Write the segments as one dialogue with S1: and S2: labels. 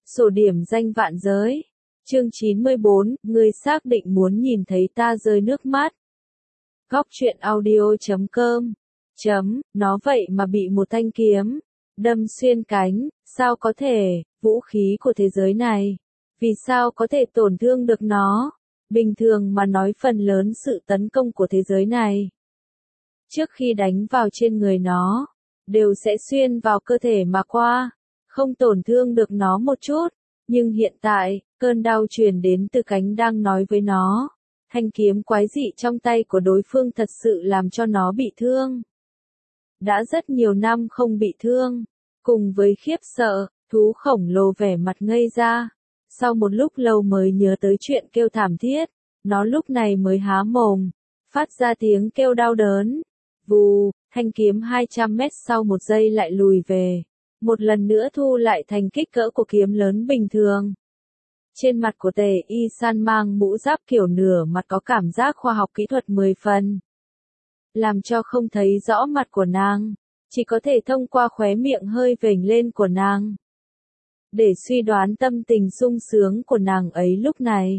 S1: Sổ điểm danh vạn giới. Chương 94, ngươi xác định muốn nhìn thấy ta rơi nước mắt. Góc truyện audio.com. Nó vậy mà bị một thanh kiếm đâm xuyên cánh, sao có thể, vũ khí của thế giới này, vì sao có thể tổn thương được nó? Bình thường mà nói phần lớn sự tấn công của thế giới này, trước khi đánh vào trên người nó, đều sẽ xuyên vào cơ thể mà qua, không tổn thương được nó một chút. Nhưng hiện tại, cơn đau truyền đến từ cánh đang nói với nó. Thanh kiếm quái dị trong tay của đối phương thật sự làm cho nó bị thương. Đã rất nhiều năm không bị thương. Cùng với khiếp sợ, thú khổng lồ vẻ mặt ngây ra. Sau một lúc lâu mới nhớ tới chuyện kêu thảm thiết, nó lúc này mới há mồm, phát ra tiếng kêu đau đớn. Vù, thanh kiếm 200 mét sau một giây lại lùi về. Một lần nữa thu lại thành kích cỡ của kiếm lớn bình thường. Trên mặt của Tề Y San mang mũ giáp kiểu nửa mặt có cảm giác khoa học kỹ thuật 10 phần. Làm cho không thấy rõ mặt của nàng, chỉ có thể thông qua khóe miệng hơi vểnh lên của nàng. Để suy đoán tâm tình sung sướng của nàng ấy lúc này.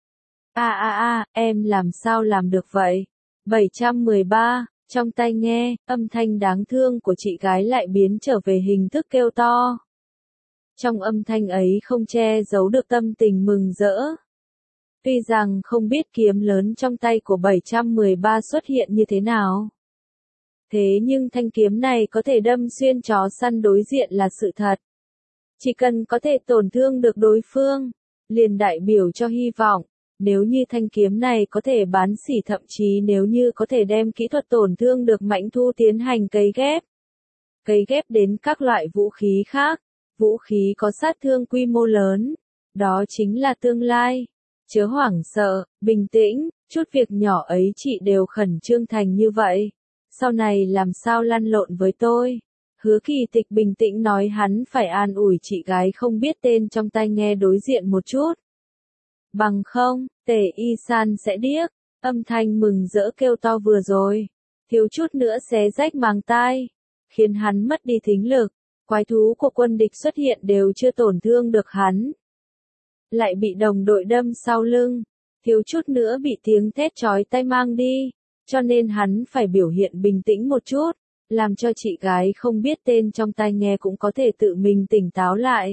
S1: Em làm sao làm được vậy? 713. Trong tai nghe, âm thanh đáng thương của chị gái lại biến trở về hình thức kêu to. Trong âm thanh ấy không che giấu được tâm tình mừng rỡ. Tuy rằng không biết kiếm lớn trong tay của 713 xuất hiện như thế nào. Thế nhưng thanh kiếm này có thể đâm xuyên chó săn đối diện là sự thật. Chỉ cần có thể tổn thương được đối phương, liền đại biểu cho hy vọng. Nếu như thanh kiếm này có thể bán xỉ, thậm chí nếu như có thể đem kỹ thuật tổn thương được Mãnh Thu tiến hành cấy ghép đến các loại vũ khí khác, vũ khí có sát thương quy mô lớn, đó chính là tương lai. Chớ hoảng sợ, bình tĩnh, chút việc nhỏ ấy chị đều khẩn trương thành như vậy, sau này làm sao lăn lộn với tôi. Hứa Kỳ Tịch bình tĩnh nói, hắn phải an ủi chị gái không biết tên trong tai nghe đối diện một chút. Bằng không, Tề Y San sẽ điếc. Âm thanh mừng rỡ kêu to vừa rồi, thiếu chút nữa xé rách màng tai, khiến hắn mất đi thính lực. Quái thú của quân địch xuất hiện đều chưa tổn thương được hắn, lại bị đồng đội đâm sau lưng, thiếu chút nữa bị tiếng thét chói tai mang đi, cho nên hắn phải biểu hiện bình tĩnh một chút, làm cho chị gái không biết tên trong tai nghe cũng có thể tự mình tỉnh táo lại.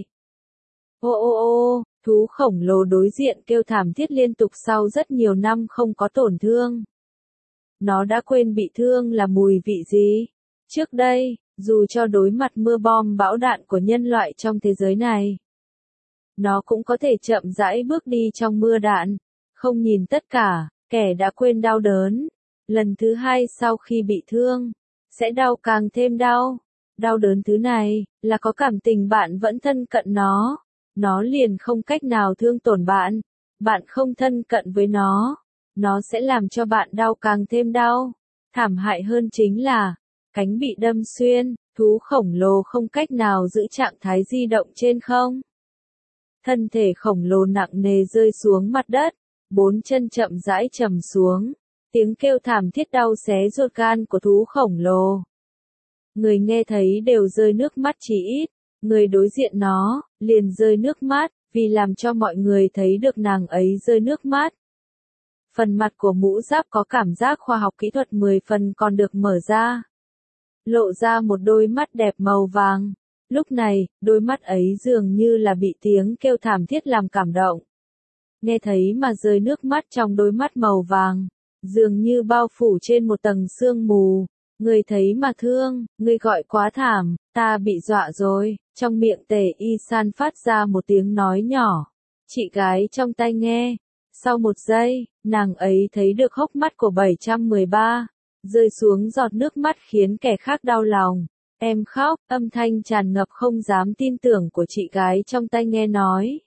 S1: Thú khổng lồ đối diện kêu thảm thiết liên tục sau rất nhiều năm không có tổn thương. Nó đã quên bị thương là mùi vị gì. Trước đây, dù cho đối mặt mưa bom bão đạn của nhân loại trong thế giới này, nó cũng có thể chậm rãi bước đi trong mưa đạn, không nhìn tất cả, kẻ đã quên đau đớn. Lần thứ hai sau khi bị thương, sẽ đau càng thêm đau. Đau đớn thứ này, là có cảm tình bạn vẫn thân cận nó liền không cách nào thương tổn bạn. Bạn không thân cận với nó sẽ làm cho bạn đau càng thêm đau. Thảm hại hơn chính là, cánh bị đâm xuyên, thú khổng lồ không cách nào giữ trạng thái di động trên không. Thân thể khổng lồ nặng nề rơi xuống mặt đất, bốn chân chậm rãi trầm xuống. Tiếng kêu thảm thiết đau xé ruột gan của thú khổng lồ. Người nghe thấy đều rơi nước mắt, chỉ ít người đối diện nó liền rơi nước mắt, vì làm cho mọi người thấy được nàng ấy rơi nước mắt. Phần mặt của mũ giáp có cảm giác khoa học kỹ thuật 10 phần còn được mở ra, lộ ra một đôi mắt đẹp màu vàng. Lúc này, đôi mắt ấy dường như là bị tiếng kêu thảm thiết làm cảm động. Nghe thấy mà rơi nước mắt, trong đôi mắt màu vàng, dường như bao phủ trên một tầng sương mù. Người thấy mà thương, người gọi quá thảm, ta bị dọa rồi. Trong miệng Tề Y San phát ra một tiếng nói nhỏ. Chị gái trong tai nghe. Sau một giây, nàng ấy thấy được hốc mắt của 713, rơi xuống giọt nước mắt khiến kẻ khác đau lòng. Em khóc, âm thanh tràn ngập không dám tin tưởng của chị gái trong tai nghe nói.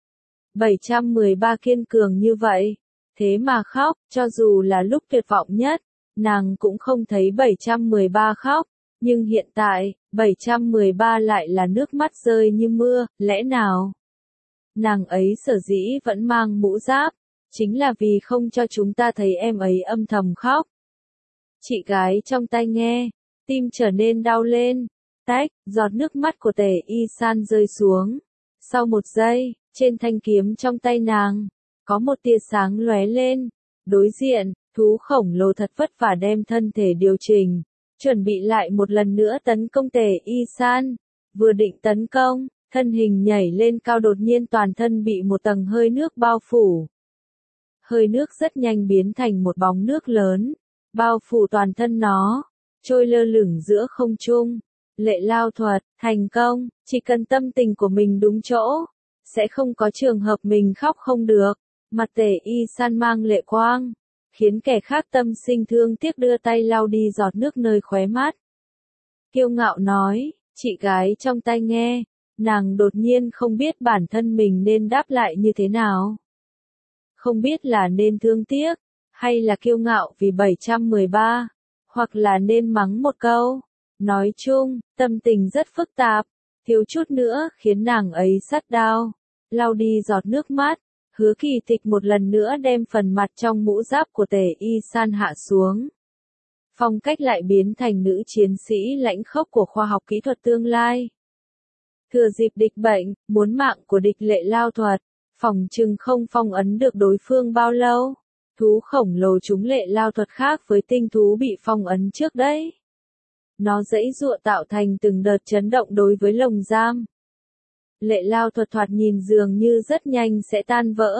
S1: 713 kiên cường như vậy, thế mà khóc, cho dù là lúc tuyệt vọng nhất, nàng cũng không thấy 713 khóc, nhưng hiện tại, 713 lại là nước mắt rơi như mưa. Lẽ nào nàng ấy sở dĩ vẫn mang mũ giáp, chính là vì không cho chúng ta thấy em ấy âm thầm khóc. Chị gái trong tai nghe, tim trở nên đau lên. Tách, giọt nước mắt của Tề Y San rơi xuống. Sau một giây, trên thanh kiếm trong tay nàng, có một tia sáng lóe lên. Đối diện, thú khổng lồ thật vất vả đem thân thể điều chỉnh, chuẩn bị lại một lần nữa tấn công Tề Y San. Vừa định tấn công, thân hình nhảy lên cao đột nhiên toàn thân bị một tầng hơi nước bao phủ. Hơi nước rất nhanh biến thành một bóng nước lớn, bao phủ toàn thân nó, trôi lơ lửng giữa không trung. Lệ lao thuật, thành công, chỉ cần tâm tình của mình đúng chỗ, sẽ không có trường hợp mình khóc không được. Mặt Tề Y San mang lệ quang, khiến kẻ khác tâm sinh thương tiếc đưa tay lau đi giọt nước nơi khóe mắt. Kiêu ngạo nói, chị gái trong tai nghe, nàng đột nhiên không biết bản thân mình nên đáp lại như thế nào. Không biết là nên thương tiếc, hay là kiêu ngạo vì 713, hoặc là nên mắng một câu. Nói chung, tâm tình rất phức tạp, thiếu chút nữa khiến nàng ấy sắt đau. Lau đi giọt nước mắt, Hứa Kỳ Tịch một lần nữa đem phần mặt trong mũ giáp của Tề Y San hạ xuống. Phong cách lại biến thành nữ chiến sĩ lãnh khốc của khoa học kỹ thuật tương lai. Thừa dịp địch bệnh, muốn mạng của địch lệ lao thuật, phòng trừng không phong ấn được đối phương bao lâu. Thú khổng lồ chúng lệ lao thuật khác với tinh thú bị phong ấn trước đấy. Nó giãy giụa tạo thành từng đợt chấn động đối với lồng giam. Lệ lao thuật thoạt nhìn dường như rất nhanh sẽ tan vỡ.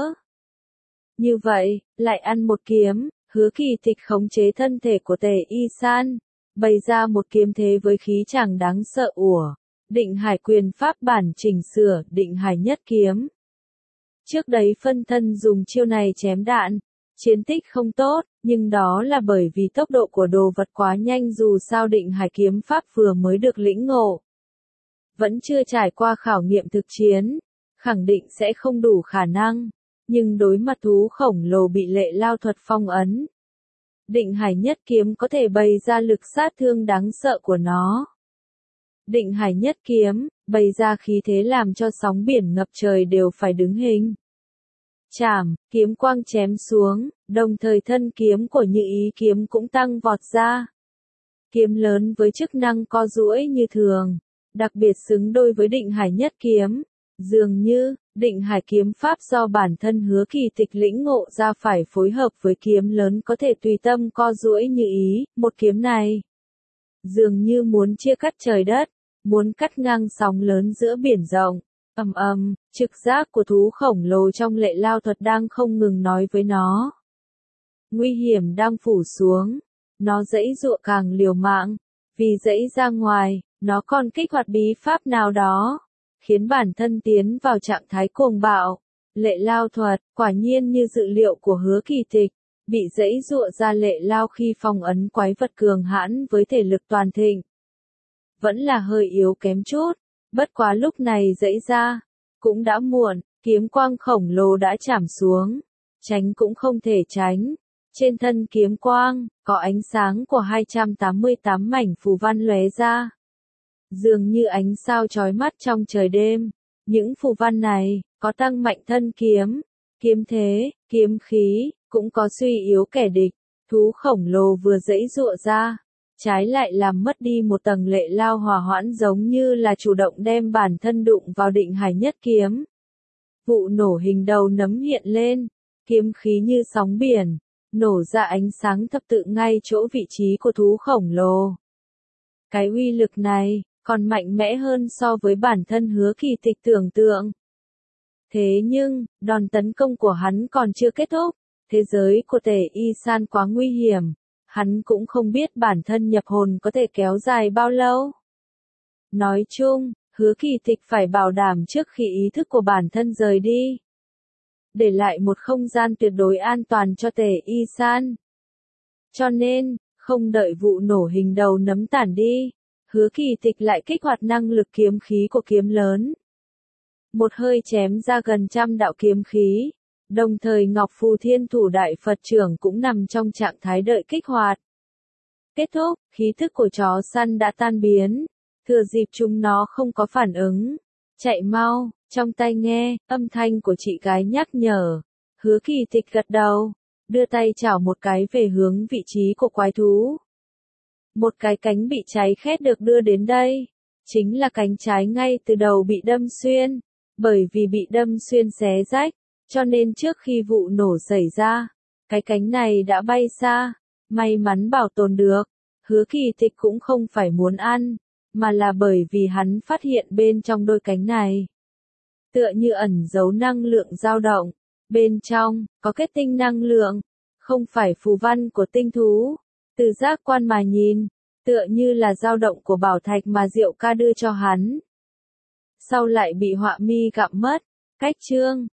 S1: Như vậy, lại ăn một kiếm, Hứa Kỳ Tịch khống chế thân thể của Tề Y San, bày ra một kiếm thế với khí chàng đáng sợ ủa. Định Hải quyền pháp bản chỉnh sửa, Định Hải nhất kiếm. Trước đấy phân thân dùng chiêu này chém đạn, chiến tích không tốt, nhưng đó là bởi vì tốc độ của đồ vật quá nhanh dù sao Định Hải kiếm pháp vừa mới được lĩnh ngộ. Vẫn chưa trải qua khảo nghiệm thực chiến, khẳng định sẽ không đủ khả năng, nhưng đối mặt thú khổng lồ bị lệ lao thuật phong ấn. Định Hải nhất kiếm có thể bày ra lực sát thương đáng sợ của nó. Định Hải nhất kiếm, bày ra khí thế làm cho sóng biển ngập trời đều phải đứng hình. Chảm, kiếm quang chém xuống, đồng thời thân kiếm của Như Ý kiếm cũng tăng vọt ra. Kiếm lớn với chức năng co duỗi như thường, đặc biệt xứng đôi với Định Hải nhất kiếm. Dường như, Định Hải kiếm pháp do bản thân Hứa Kỳ Tịch lĩnh ngộ ra phải phối hợp với kiếm lớn có thể tùy tâm co duỗi như ý, một kiếm này. Dường như muốn chia cắt trời đất, muốn cắt ngang sóng lớn giữa biển rộng. Trực giác của thú khổng lồ trong lệ lao thuật đang không ngừng nói với nó. Nguy hiểm đang phủ xuống, nó giãy giụa càng liều mạng, vì giãy ra ngoài, nó còn kích hoạt bí pháp nào đó, khiến bản thân tiến vào trạng thái cuồng bạo. Lệ lao thuật, quả nhiên như dự liệu của Hứa Kỳ Tịch, bị giãy giụa ra lệ lao khi phong ấn quái vật cường hãn với thể lực toàn thịnh. Vẫn là hơi yếu kém chút, bất quá lúc này giãy ra, cũng đã muộn, kiếm quang khổng lồ đã chạm xuống, tránh cũng không thể tránh. Trên thân kiếm quang, có ánh sáng của 288 mảnh phù văn lóe ra. Dường như ánh sao chói mắt trong trời đêm. Những phù văn này, có tăng mạnh thân kiếm, kiếm thế, kiếm khí, cũng có suy yếu kẻ địch. Thú khổng lồ vừa giãy giụa ra, trái lại làm mất đi một tầng lệ lao hòa hoãn giống như là chủ động đem bản thân đụng vào Định Hải nhất kiếm. Vụ nổ hình đầu nấm hiện lên, kiếm khí như sóng biển, nổ ra ánh sáng thập tự ngay chỗ vị trí của thú khổng lồ. Cái uy lực này, còn mạnh mẽ hơn so với bản thân Hứa Kỳ Tịch tưởng tượng. Thế nhưng, đòn tấn công của hắn còn chưa kết thúc, thế giới của Tề Y San quá nguy hiểm, hắn cũng không biết bản thân nhập hồn có thể kéo dài bao lâu. Nói chung, Hứa Kỳ Tịch phải bảo đảm trước khi ý thức của bản thân rời đi, để lại một không gian tuyệt đối an toàn cho Tề Y San. Cho nên, không đợi vụ nổ hình đầu nấm tản đi, Hứa Kỳ Tịch lại kích hoạt năng lực kiếm khí của kiếm lớn. Một hơi chém ra gần 100 đạo kiếm khí, đồng thời Ngọc Phù Thiên Thủ Đại Phật Trưởng cũng nằm trong trạng thái đợi kích hoạt. Kết thúc, khí thức của chó săn đã tan biến, thừa dịp chúng nó không có phản ứng. Chạy mau, trong tai nghe, âm thanh của chị gái nhắc nhở. Hứa Kỳ Tịch gật đầu, đưa tay chảo một cái về hướng vị trí của quái thú. Một cái cánh bị cháy khét được đưa đến đây, chính là cánh trái ngay từ đầu bị đâm xuyên. Bởi vì bị đâm xuyên xé rách, cho nên trước khi vụ nổ xảy ra, cái cánh này đã bay xa, may mắn bảo tồn được. Hứa Kỳ Tịch cũng không phải muốn ăn, mà là bởi vì hắn phát hiện bên trong đôi cánh này, tựa như ẩn giấu năng lượng dao động, bên trong có kết tinh năng lượng, không phải phù văn của tinh thú. Từ giác quan mà nhìn, tựa như là dao động của bảo thạch mà Diệu Ca đưa cho hắn. Sau lại bị họa mi gặm mất. Cách chương